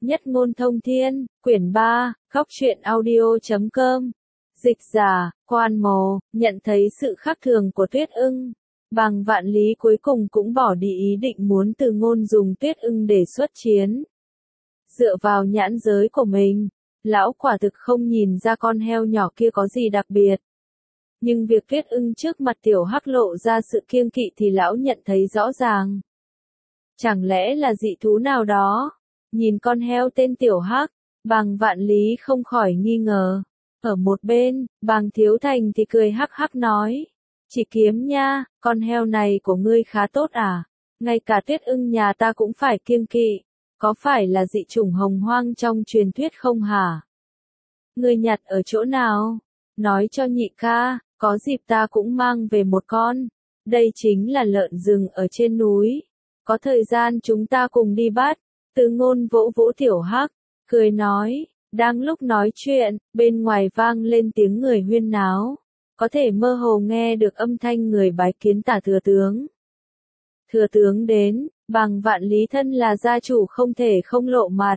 Nhất ngôn thông thiên, quyển 3, Góc truyện audio.com. Dịch giả, Quan Mồ, nhận thấy sự khác thường của Tuyết Ưng. Bàng Vạn Lý cuối cùng cũng bỏ đi ý định muốn Từ Ngôn dùng Tuyết Ưng để xuất chiến. Dựa vào nhãn giới của mình, lão quả thực không nhìn ra con heo nhỏ kia có gì đặc biệt. Nhưng việc Tuyết Ưng trước mặt Tiểu Hắc lộ ra sự kiêng kỵ thì lão nhận thấy rõ ràng. Chẳng lẽ là dị thú nào đó? Nhìn con heo tên Tiểu Hắc, Bàng Vạn Lý không khỏi nghi ngờ. Ở một bên, Bàng Thiếu Thành thì cười hắc hắc nói. Chỉ Kiếm nha, con heo này của ngươi khá tốt à? Ngay cả Tuyết Ưng nhà ta cũng phải kiêng kỵ. Có phải là dị chủng hồng hoang trong truyền thuyết không hả? Ngươi nhặt ở chỗ nào? Nói cho nhị ca, có dịp ta cũng mang về một con. Đây chính là lợn rừng ở trên núi. Có thời gian chúng ta cùng đi bắt. Từ Ngôn vỗ vỗ Tiểu Hắc, cười nói. Đang lúc nói chuyện, bên ngoài vang lên tiếng người huyên náo. Có thể mơ hồ nghe được âm thanh người bái kiến tả thừa tướng. Thừa tướng đến, Bàng Vạn Lý thân là gia chủ không thể không lộ mặt.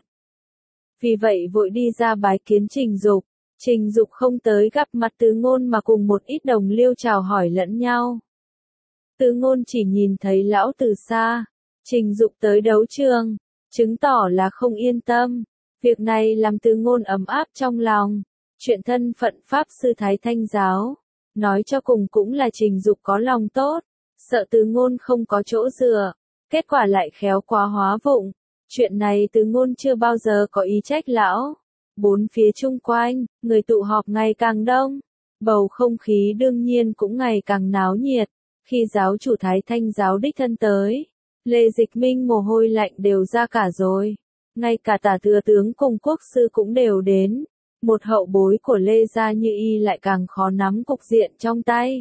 Vì vậy vội đi ra bái kiến Trình Dục. Trình Dục không tới gặp mặt Từ Ngôn mà cùng một ít đồng liêu chào hỏi lẫn nhau. Từ Ngôn chỉ nhìn thấy lão từ xa. Trình Dục tới đấu trường, chứng tỏ là không yên tâm. Việc này làm Từ Ngôn ấm áp trong lòng. Chuyện thân phận Pháp Sư Thái Thanh Giáo, nói cho cùng cũng là Trình Dục có lòng tốt, sợ Từ Ngôn không có chỗ dựa, kết quả lại khéo quá hóa vụng. Chuyện này Từ Ngôn chưa bao giờ có ý trách lão. Bốn phía chung quanh, người tụ họp ngày càng đông, bầu không khí đương nhiên cũng ngày càng náo nhiệt. Khi giáo chủ Thái Thanh Giáo đích thân tới, Lê Dịch Minh mồ hôi lạnh đều ra cả rồi. Ngay cả tả thừa tướng cùng quốc sư cũng đều đến. Một hậu bối của Lê gia như y lại càng khó nắm cục diện trong tay.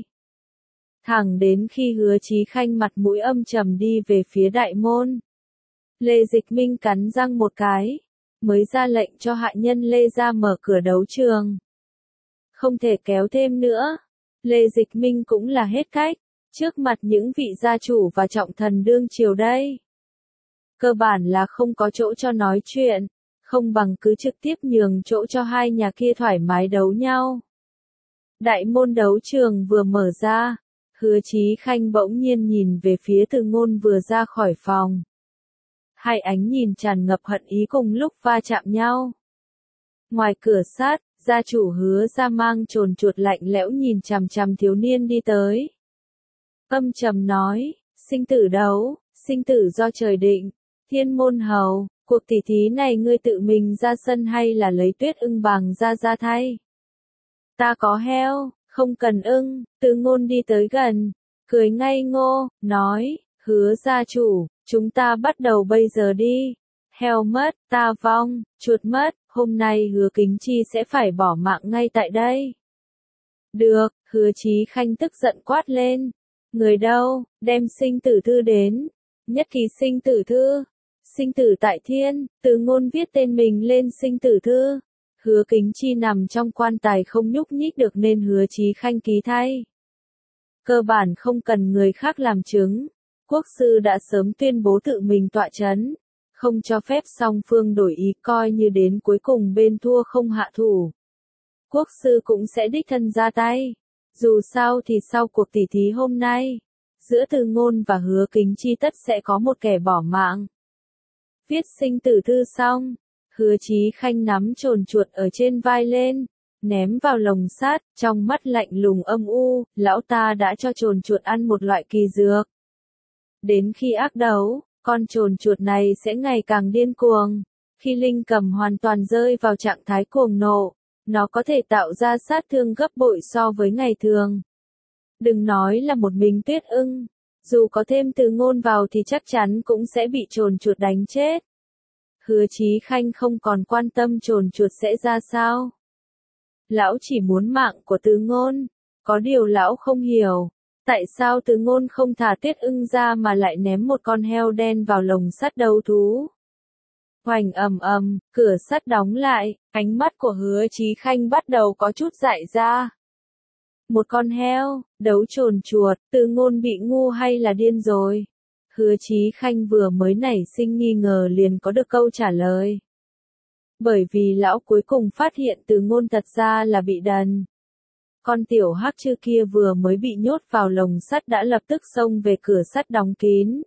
Thẳng đến khi Hứa Chí Khanh mặt mũi âm trầm đi về phía đại môn. Lê Dịch Minh cắn răng một cái, mới ra lệnh cho hạ nhân Lê gia mở cửa đấu trường. Không thể kéo thêm nữa. Lê Dịch Minh cũng là hết cách, trước mặt những vị gia chủ và trọng thần đương triều đây. Cơ bản là không có chỗ cho nói chuyện, không bằng cứ trực tiếp nhường chỗ cho hai nhà kia thoải mái đấu nhau. Đại môn đấu trường vừa mở ra, Hứa Chí Khanh bỗng nhiên nhìn về phía Từ Ngôn vừa ra khỏi phòng. Hai ánh nhìn tràn ngập hận ý cùng lúc va chạm nhau. Ngoài cửa sát, gia chủ Hứa gia mang trồn chuột lạnh lẽo nhìn chằm chằm thiếu niên đi tới. Âm trầm nói, sinh tử đấu, sinh tử do trời định. Thiên Môn Hầu, cuộc tỷ thí này ngươi tự mình ra sân hay là lấy Tuyết Ưng Bàng ra thay? Ta có heo, không cần ưng. Từ Ngôn đi tới gần, cười ngây ngô, nói, Hứa gia chủ, chúng ta bắt đầu bây giờ đi. Heo mất, ta vong, chuột mất, hôm nay Hứa Kính Chi sẽ phải bỏ mạng ngay tại đây. Được, Hứa Chí Khanh tức giận quát lên. Người đâu, đem sinh tử thư đến. Nhất kỳ sinh tử thư. Sinh tử tại thiên, Từ Ngôn viết tên mình lên sinh tử thư. Hứa Kính Chi nằm trong quan tài không nhúc nhích được nên Hứa Chí Khanh ký thay. Cơ bản không cần người khác làm chứng. Quốc sư đã sớm tuyên bố tự mình tọa chấn, không cho phép song phương đổi ý, coi như đến cuối cùng bên thua không hạ thủ. Quốc sư cũng sẽ đích thân ra tay. Dù sao thì sau cuộc tỷ thí hôm nay, giữa Từ Ngôn và Hứa Kính Chi tất sẽ có một kẻ bỏ mạng. Viết sinh tử thư xong, Hứa Chí Khanh nắm trồn chuột ở trên vai lên, ném vào lồng sắt, trong mắt lạnh lùng âm u, lão ta đã cho trồn chuột ăn một loại kỳ dược. Đến khi ác đấu, con trồn chuột này sẽ ngày càng điên cuồng. Khi linh cầm hoàn toàn rơi vào trạng thái cuồng nộ, nó có thể tạo ra sát thương gấp bội so với ngày thường. Đừng nói là một mình Tuyết Ưng, dù có thêm Từ Ngôn vào thì chắc chắn cũng sẽ bị trồn chuột đánh chết. Hứa Chí Khanh không còn quan tâm trồn chuột sẽ ra sao. Lão chỉ muốn mạng của Từ Ngôn. Có điều lão không hiểu, tại sao Từ Ngôn không thả Tuyết Ưng ra mà lại ném một con heo đen vào lồng sắt đấu thú. Hoành ầm ầm, cửa sắt đóng lại, ánh mắt của Hứa Chí Khanh bắt đầu có chút dại ra. Một con heo, đấu trồn chuột, Từ Ngôn bị ngu hay là điên rồi? Hứa Chí Khanh vừa mới nảy sinh nghi ngờ liền có được câu trả lời. Bởi vì lão cuối cùng phát hiện Từ Ngôn thật ra là bị đần. Con tiểu hắc chư kia vừa mới bị nhốt vào lồng sắt đã lập tức xông về cửa sắt đóng kín.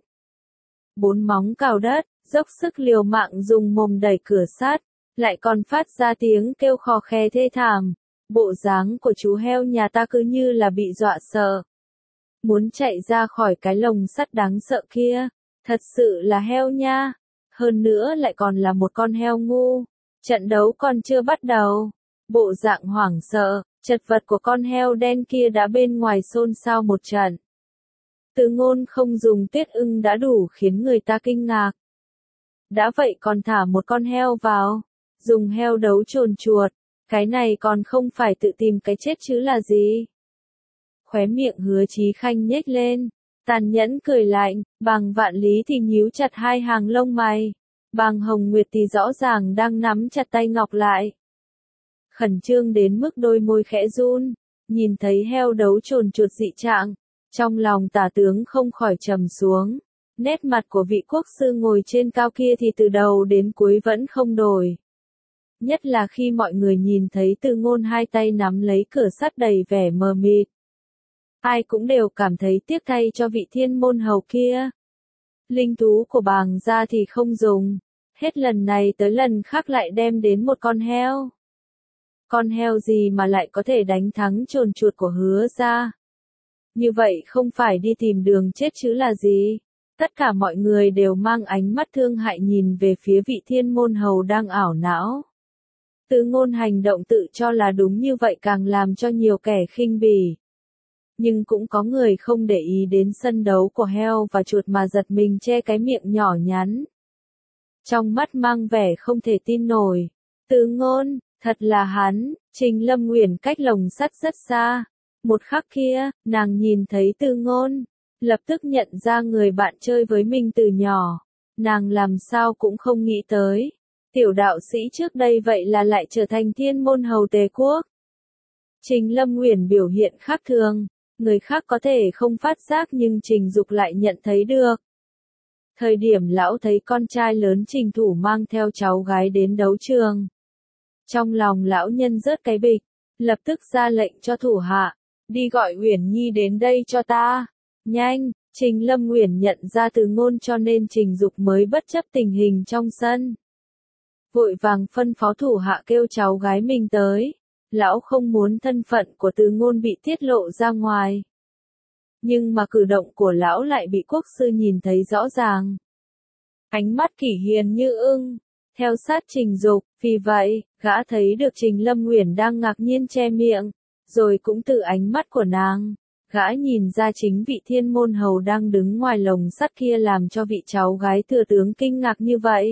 Bốn móng cào đất, dốc sức liều mạng dùng mồm đẩy cửa sắt, lại còn phát ra tiếng kêu khò khè thê thảm. Bộ dáng của chú heo nhà ta cứ như là bị dọa sợ. Muốn chạy ra khỏi cái lồng sắt đáng sợ kia, thật sự là heo nha. Hơn nữa lại còn là một con heo ngu. Trận đấu còn chưa bắt đầu. Bộ dạng hoảng sợ, chật vật của con heo đen kia đã bên ngoài xôn xao một trận. Từ Ngôn không dùng Tuyết Ưng đã đủ khiến người ta kinh ngạc. Đã vậy còn thả một con heo vào, dùng heo đấu trồn chuột, cái này còn không phải tự tìm cái chết chứ là gì. Khóe miệng Hứa Chí Khanh nhếch lên, tàn nhẫn cười lạnh, Bàng Vạn Lý thì nhíu chặt hai hàng lông mày. Bàng Hồng Nguyệt thì rõ ràng đang nắm chặt tay ngọc lại. Khẩn trương đến mức đôi môi khẽ run, nhìn thấy heo đấu trồn chuột dị trạng, trong lòng Tả tướng không khỏi trầm xuống. Nét mặt của vị quốc sư ngồi trên cao kia thì từ đầu đến cuối vẫn không đổi. Nhất là khi mọi người nhìn thấy Từ Ngôn hai tay nắm lấy cửa sắt đầy vẻ mờ mịt. Ai cũng đều cảm thấy tiếc thay cho vị thiên môn hầu kia. Linh thú của Bàng gia thì không dùng, hết lần này tới lần khác lại đem đến một con heo. Con heo gì mà lại có thể đánh thắng trồn chuột của Hứa gia? Như vậy không phải đi tìm đường chết chứ là gì? Tất cả mọi người đều mang ánh mắt thương hại nhìn về phía vị thiên môn hầu đang ảo não. Từ Ngôn hành động tự cho là đúng như vậy càng làm cho nhiều kẻ khinh bỉ. Nhưng cũng có người không để ý đến sân đấu của heo và chuột mà giật mình che cái miệng nhỏ nhắn. Trong mắt mang vẻ không thể tin nổi. Từ Ngôn, thật là hắn. Trình Lâm Uyển cách lồng sắt rất xa. Một khắc kia, nàng nhìn thấy Từ Ngôn, lập tức nhận ra người bạn chơi với mình từ nhỏ. Nàng làm sao cũng không nghĩ tới. Tiểu đạo sĩ trước đây vậy là lại trở thành thiên môn hầu Tề quốc. Trình Lâm Uyển biểu hiện khác thường. Người khác có thể không phát giác nhưng Trình Dục lại nhận thấy được. Thời điểm lão thấy con trai lớn Trình Thủ mang theo cháu gái đến đấu trường. Trong lòng lão nhân rớt cái bịch, lập tức ra lệnh cho thủ hạ, đi gọi Uyển Nhi đến đây cho ta. Nhanh, Trình Lâm Uyển nhận ra Từ Ngôn cho nên Trình Dục mới bất chấp tình hình trong sân. Vội vàng phân phó thủ hạ kêu cháu gái mình tới. Lão không muốn thân phận của Từ Ngôn bị tiết lộ ra ngoài. Nhưng mà cử động của lão lại bị quốc sư nhìn thấy rõ ràng. Ánh mắt Kỷ Hiền như ưng, theo sát Trình Dục, vì vậy, gã thấy được Trình Lâm Uyển đang ngạc nhiên che miệng, rồi cũng từ ánh mắt của nàng, gã nhìn ra chính vị thiên môn hầu đang đứng ngoài lồng sắt kia làm cho vị cháu gái thừa tướng kinh ngạc như vậy.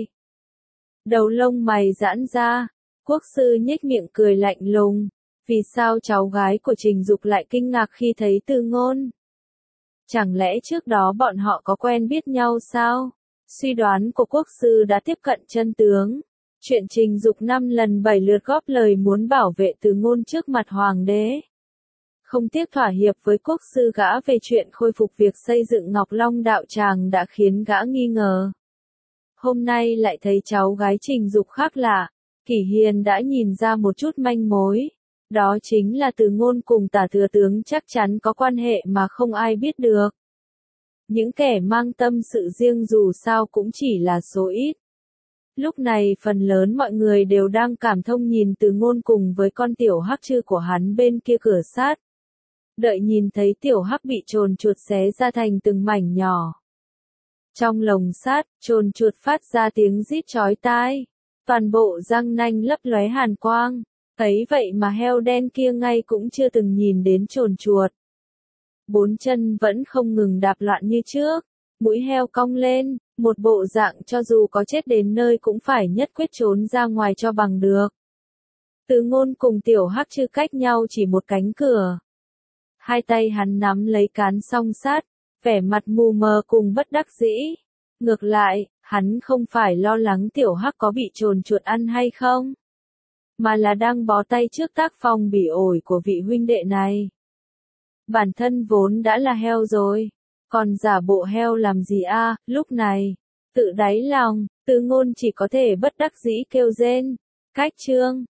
Đầu lông mày giãn ra. Quốc sư nhếch miệng cười lạnh lùng, vì sao cháu gái của Trình Dục lại kinh ngạc khi thấy Từ Ngôn? Chẳng lẽ trước đó bọn họ có quen biết nhau sao? Suy đoán của quốc sư đã tiếp cận chân tướng. Chuyện Trình Dục 5 lần 7 lượt góp lời muốn bảo vệ Từ Ngôn trước mặt hoàng đế. Không tiếc thỏa hiệp với quốc sư gã về chuyện khôi phục việc xây dựng Ngọc Long đạo tràng đã khiến gã nghi ngờ. Hôm nay lại thấy cháu gái Trình Dục khác lạ. Kỷ Hiền đã nhìn ra một chút manh mối. Đó chính là Từ Ngôn cùng Tả thừa tướng chắc chắn có quan hệ mà không ai biết được. Những kẻ mang tâm sự riêng dù sao cũng chỉ là số ít. Lúc này phần lớn mọi người đều đang cảm thông nhìn Từ Ngôn cùng với con tiểu hắc chư của hắn bên kia cửa sắt. Đợi nhìn thấy tiểu hắc bị trồn chuột xé ra thành từng mảnh nhỏ. Trong lồng sắt, trồn chuột phát ra tiếng rít chói tai. Toàn bộ răng nanh lấp lóe hàn quang. Ấy vậy mà heo đen kia ngay cũng chưa từng nhìn đến trồn chuột. Bốn chân vẫn không ngừng đạp loạn như trước. Mũi heo cong lên, một bộ dạng cho dù có chết đến nơi cũng phải nhất quyết trốn ra ngoài cho bằng được. Từ Ngôn cùng tiểu hắc chư cách nhau chỉ một cánh cửa. Hai tay hắn nắm lấy cán song sắt, vẻ mặt mù mờ cùng bất đắc dĩ. Ngược lại, hắn không phải lo lắng tiểu hắc có bị trồn chuột ăn hay không, mà là đang bó tay trước tác phong bỉ ổi của vị huynh đệ này. Bản thân vốn đã là heo rồi, còn giả bộ heo làm gì a? Lúc này, tự đáy lòng, Từ Ngôn chỉ có thể bất đắc dĩ kêu rên. Cách chương